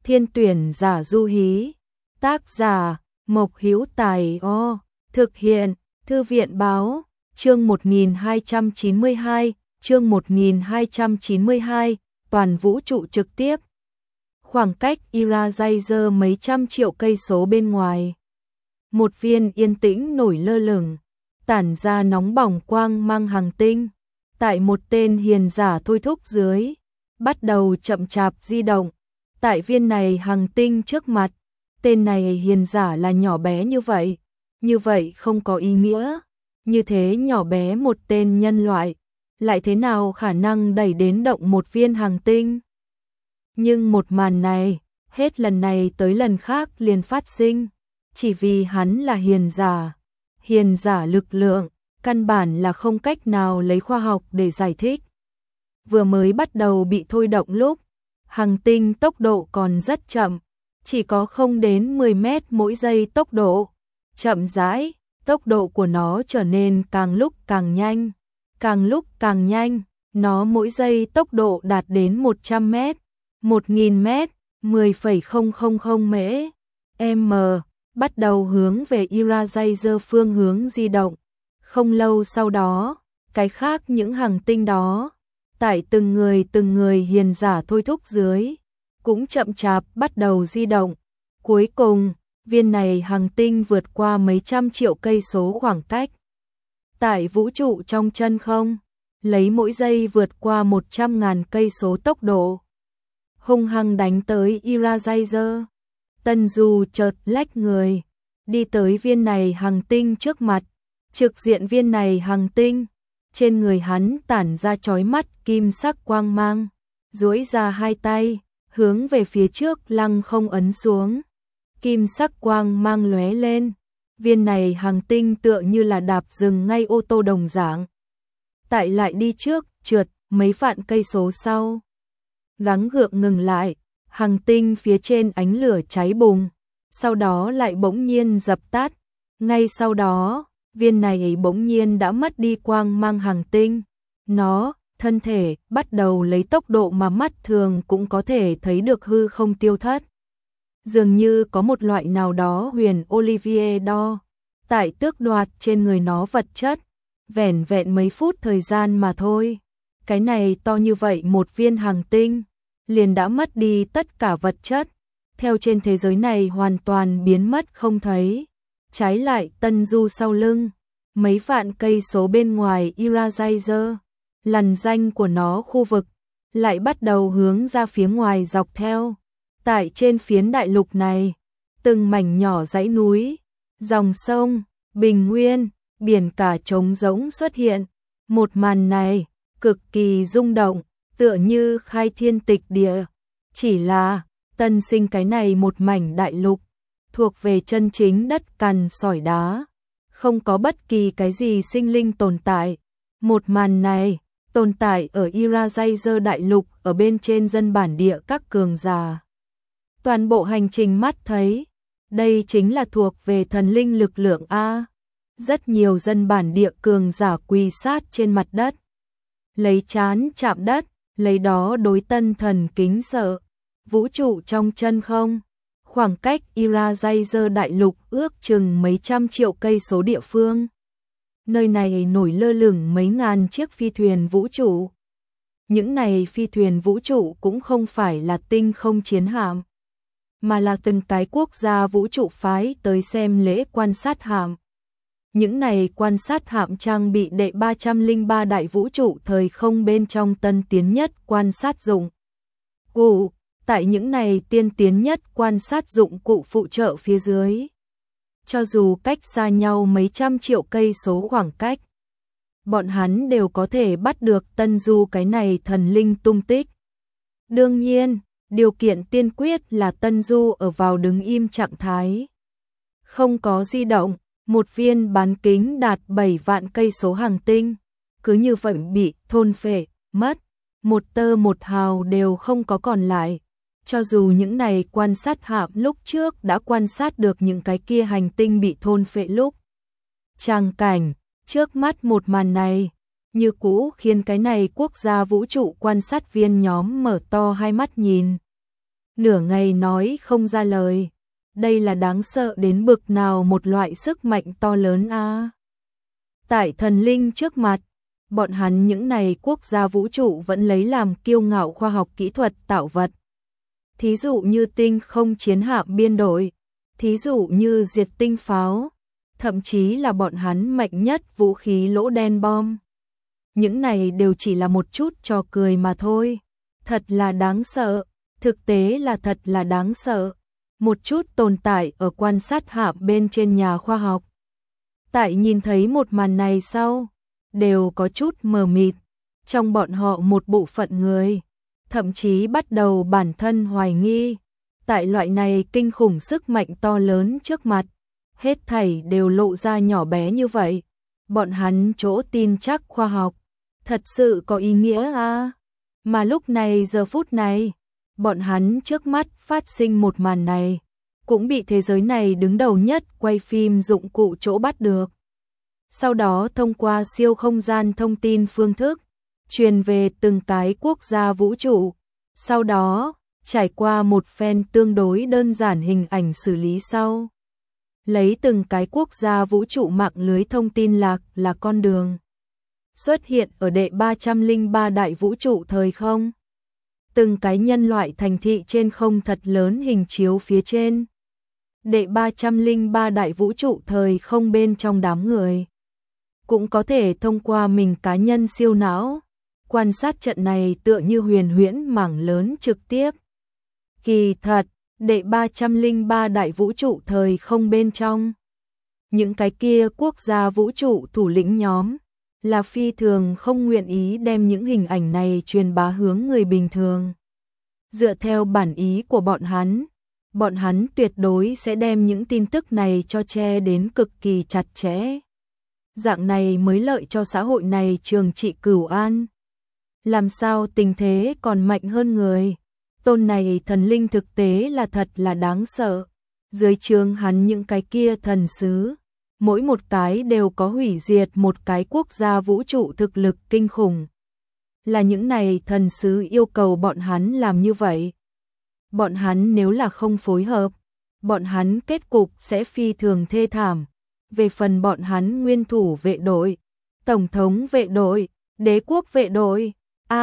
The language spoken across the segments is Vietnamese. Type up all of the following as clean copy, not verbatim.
Thiên tuyển giả du hí. Tác giả Mộc Hữu Tài. Thực hiện Thư viện báo. Chương 1292, chương 1292, toàn vũ trụ trực tiếp. Khoảng cách Irajazer mấy trăm triệu cây số bên ngoài. Một viên yên tĩnh nổi lơ lửng, tản ra nóng bỏng quang mang hành tinh. Tại một tên hiền giả thôi thúc dưới, bắt đầu chậm chạp di động. Tại viên này hành tinh trước mặt, tên này hiền giả là nhỏ bé như vậy không có ý nghĩa. Như thế nhỏ bé một tên nhân loại, lại thế nào khả năng đẩy đến động một viên hành tinh? Nhưng một màn này, hết lần này tới lần khác liền phát sinh, chỉ vì hắn là hiền giả lực lượng, căn bản là không cách nào lấy khoa học để giải thích. Vừa mới bắt đầu bị thôi động lúc, hành tinh tốc độ còn rất chậm, chỉ có không đến 10 mét mỗi giây tốc độ. Chậm rãi, tốc độ của nó trở nên càng lúc càng nhanh, nó mỗi giây tốc độ đạt đến 100 mét, 1000 mét, 10,000 m, bắt đầu hướng về Irajazer phương hướng di động. Không lâu sau đó, cái khác những hành tinh đó, tại từng người hiền giả thôi thúc dưới, cũng chậm chạp bắt đầu di động. Cuối cùng, viên này hành tinh vượt qua mấy trăm triệu cây số khoảng cách. Tại vũ trụ trong chân không, lấy mỗi giây vượt qua 100.000 cây số tốc độ, hung hăng đánh tới Irajazer. Tân Du chợt lách người, đi tới viên này hành tinh trước mặt, trực diện viên này hành tinh, trên người hắn tản ra chói mắt kim sắc quang mang, duỗi ra hai tay, hướng về phía trước lăng không ấn xuống. Kim sắc quang mang lóe lên, viên này hành tinh tựa như là đạp dừng ngay ô tô đồng dạng. Tại lại đi trước, trượt mấy vạn cây số sau, gắng gượng ngừng lại, hành tinh phía trên ánh lửa cháy bùng, sau đó lại bỗng nhiên dập tắt. Ngay sau đó, viên này bỗng nhiên đã mất đi quang mang hành tinh. Nó, thân thể, bắt đầu lấy tốc độ mà mắt thường cũng có thể thấy được hư không tiêu thất. Dường như có một loại nào đó huyền Olivier đo, tại tước đoạt trên người nó vật chất, vẻn vẹn mấy phút thời gian mà thôi. Cái này to như vậy một viên hành tinh, liền đã mất đi tất cả vật chất, theo trên thế giới này hoàn toàn biến mất không thấy. Trái lại Tân Du sau lưng, mấy vạn cây số bên ngoài Irajazer, lằn danh của nó khu vực, lại bắt đầu hướng ra phía ngoài dọc theo. Tại trên phiến đại lục này, từng mảnh nhỏ dãy núi, dòng sông, bình nguyên, biển cả trống rỗng xuất hiện. Một màn này, cực kỳ rung động, tựa như khai thiên tịch địa. Chỉ là, tân sinh cái này một mảnh đại lục, thuộc về chân chính đất cằn sỏi đá, không có bất kỳ cái gì sinh linh tồn tại. Một màn này, tồn tại ở Irajazer đại lục, ở bên trên dân bản địa các cường giả. Toàn bộ hành trình mắt thấy, đây chính là thuộc về thần linh lực lượng A. Rất nhiều dân bản địa cường giả quỳ sát trên mặt đất, lấy trán chạm đất, lấy đó đối tân thần kính sợ. Vũ trụ trong chân không, khoảng cách Irajazer đại lục ước chừng mấy trăm triệu cây số địa phương. Nơi này nổi lơ lửng mấy ngàn chiếc phi thuyền vũ trụ. Những này phi thuyền vũ trụ cũng không phải là tinh không chiến hạm, mà là từng cái quốc gia vũ trụ phái tới xem lễ quan sát hạm. Những này quan sát hạm trang bị đệ 303 đại vũ trụ thời không bên trong tân tiến nhất quan sát dụng cụ. Tại những này tiên tiến nhất quan sát dụng cụ phụ trợ phía dưới, cho dù cách xa nhau mấy trăm triệu cây số khoảng cách, bọn hắn đều có thể bắt được Tân Du cái này thần linh tung tích. Đương nhiên, điều kiện tiên quyết là Tân Du ở vào đứng im trạng thái, không có di động. Một viên bán kính đạt 7 vạn cây số hành tinh, cứ như vậy bị thôn phệ, mất, một tơ một hào đều không có còn lại. Cho dù những này quan sát hạm lúc trước đã quan sát được những cái kia hành tinh bị thôn phệ lúc. Tràng cảnh, trước mắt một màn này, như cũ khiến cái này quốc gia vũ trụ quan sát viên nhóm mở to hai mắt nhìn. nửa ngày nói không ra lời. Đây là đáng sợ đến bực nào một loại sức mạnh to lớn a. Tại thần linh trước mặt, bọn hắn những này quốc gia vũ trụ vẫn lấy làm kiêu ngạo khoa học kỹ thuật tạo vật. Thí dụ như tinh không chiến hạm biên đội, thí dụ như diệt tinh pháo, thậm chí là bọn hắn mạnh nhất vũ khí lỗ đen bom. Những này đều chỉ là một chút trò cười mà thôi. Thật là đáng sợ, thực tế là thật là đáng sợ. Một chút tồn tại ở quan sát hạm bên trên nhà khoa học. Tại nhìn thấy một màn này sau, đều có chút mờ mịt. Trong bọn họ một bộ phận người, thậm chí bắt đầu bản thân hoài nghi. Tại loại này kinh khủng sức mạnh to lớn trước mặt, hết thảy đều lộ ra nhỏ bé như vậy. Bọn hắn chỗ tin chắc khoa học, thật sự có ý nghĩa à? Mà lúc này giờ phút này, bọn hắn trước mắt phát sinh một màn này, cũng bị thế giới này đứng đầu nhất quay phim dụng cụ chỗ bắt được. Sau đó thông qua siêu không gian thông tin phương thức, truyền về từng cái quốc gia vũ trụ. Sau đó, trải qua một phen tương đối đơn giản hình ảnh xử lý sau. Lấy từng cái quốc gia vũ trụ mạng lưới thông tin lạc là con đường. Xuất hiện ở đệ 303 đại vũ trụ thời không. Từng cái nhân loại thành thị trên không thật lớn hình chiếu phía trên. Đệ 303 đại vũ trụ thời không bên trong đám người. Cũng có thể thông qua mình cá nhân siêu não, quan sát trận này tựa như huyền huyễn mảng lớn trực tiếp. Kỳ thật, đệ 303 đại vũ trụ thời không bên trong. Những cái kia quốc gia vũ trụ thủ lĩnh nhóm, là phi thường không nguyện ý đem những hình ảnh này truyền bá hướng người bình thường. Dựa theo bản ý của bọn hắn tuyệt đối sẽ đem những tin tức này cho che đến cực kỳ chặt chẽ. Dạng này mới lợi cho xã hội này trường trị cửu an. Làm sao tình thế còn mạnh hơn người. Tôn này thần linh thực tế là thật là đáng sợ. Dưới trướng hắn những cái kia thần sứ, mỗi một cái đều có hủy diệt một cái quốc gia vũ trụ thực lực kinh khủng. Là những này thần sứ yêu cầu bọn hắn làm như vậy. Bọn hắn nếu là không phối hợp, bọn hắn kết cục sẽ phi thường thê thảm. Về phần bọn hắn nguyên thủ vệ đội, tổng thống vệ đội, đế quốc vệ đội,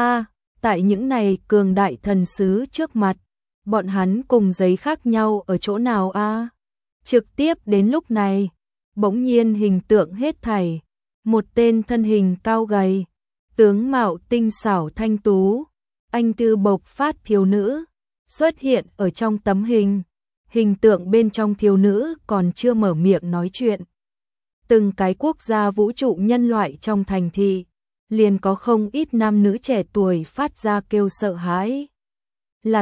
tại những này cường đại thần sứ trước mặt, bọn hắn cùng giấy khác nhau ở chỗ nào Trực tiếp đến lúc này, bỗng nhiên hình tượng hết thảy, một tên thân hình cao gầy, tướng mạo tinh xảo thanh tú, anh tư bộc phát thiếu nữ, xuất hiện ở trong tấm hình. Hình tượng bên trong thiếu nữ còn chưa mở miệng nói chuyện. Từng cái quốc gia vũ trụ nhân loại trong thành thị, liền có không ít nam nữ trẻ tuổi phát ra kêu sợ hãi. Là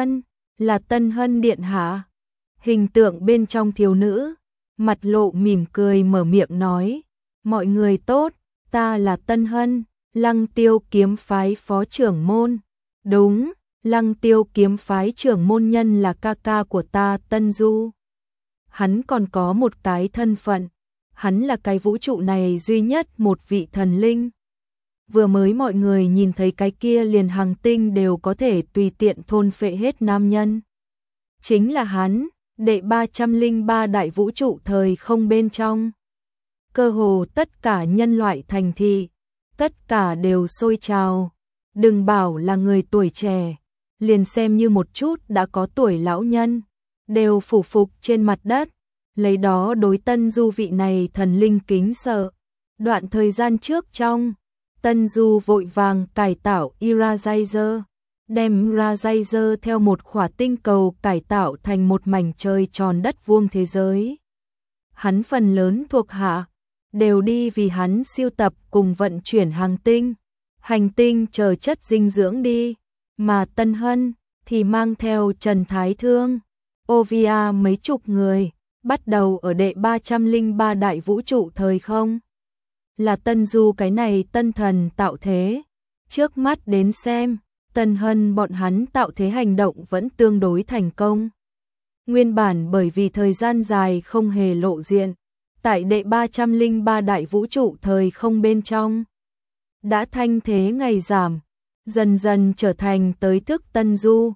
Tân Hân điện hạ. Hình tượng bên trong thiếu nữ, mặt lộ mỉm cười mở miệng nói, mọi người tốt, ta là Tân Hân, Lăng Tiêu kiếm phái phó trưởng môn. Đúng, Lăng Tiêu kiếm phái trưởng môn nhân là ca ca của ta Tân Du. Hắn còn có một cái thân phận, hắn là cái vũ trụ này duy nhất một vị thần linh. Vừa mới mọi người nhìn thấy cái kia liền hàng tinh đều có thể tùy tiện thôn phệ hết nam nhân. Chính là hắn, đệ 303 đại vũ trụ thời không bên trong. Cơ hồ tất cả nhân loại thành thị, tất cả đều sôi trào. Đừng bảo là người tuổi trẻ, liền xem như một chút đã có tuổi lão nhân, đều phủ phục trên mặt đất, lấy đó đối Tân Du vị này thần linh kính sợ. Đoạn thời gian trước trong, Tân Du vội vàng cải tạo Irazizer, đem Irazizer theo một khỏa tinh cầu cải tạo thành một mảnh trời tròn đất vuông thế giới. Hắn phần lớn thuộc hạ, đều đi vì hắn siêu tập cùng vận chuyển hành tinh chờ chất dinh dưỡng đi, mà Tân Hân thì mang theo Trần Thái Thương, Ovia mấy chục người, bắt đầu ở đệ 303 đại vũ trụ thời không. Là Tân Du cái này tân thần tạo thế. Trước mắt đến xem, Tân Hân bọn hắn tạo thế hành động vẫn tương đối thành công. Nguyên bản bởi vì thời gian dài không hề lộ diện, tại đệ 303 đại vũ trụ thời không bên trong, đã thanh thế ngày giảm, dần dần trở thành tới thức Tân Du,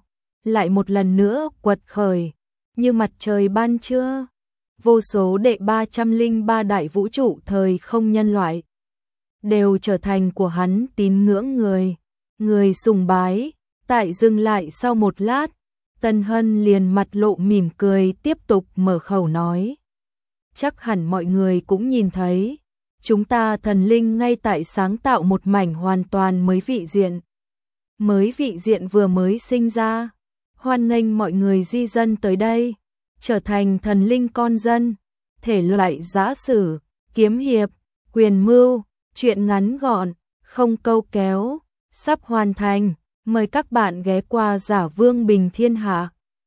lại một lần nữa quật khởi, như mặt trời ban trưa. Vô số đệ 303 đại vũ trụ thời không nhân loại đều trở thành của hắn tín ngưỡng người sùng bái. Tại dừng lại sau một lát, Tân Hân liền mặt lộ mỉm cười tiếp tục mở khẩu nói. Chắc hẳn mọi người cũng nhìn thấy, chúng ta thần linh ngay tại sáng tạo một mảnh hoàn toàn mới vị diện. Mới vị diện vừa mới sinh ra, hoan nghênh mọi người di dân tới đây, trở thành thần linh con dân, thể loại giã sử, kiếm hiệp, quyền mưu, truyện ngắn gọn, không câu kéo, sắp hoàn thành, mời các bạn ghé qua Giả Vương Bình Thiên Hạ.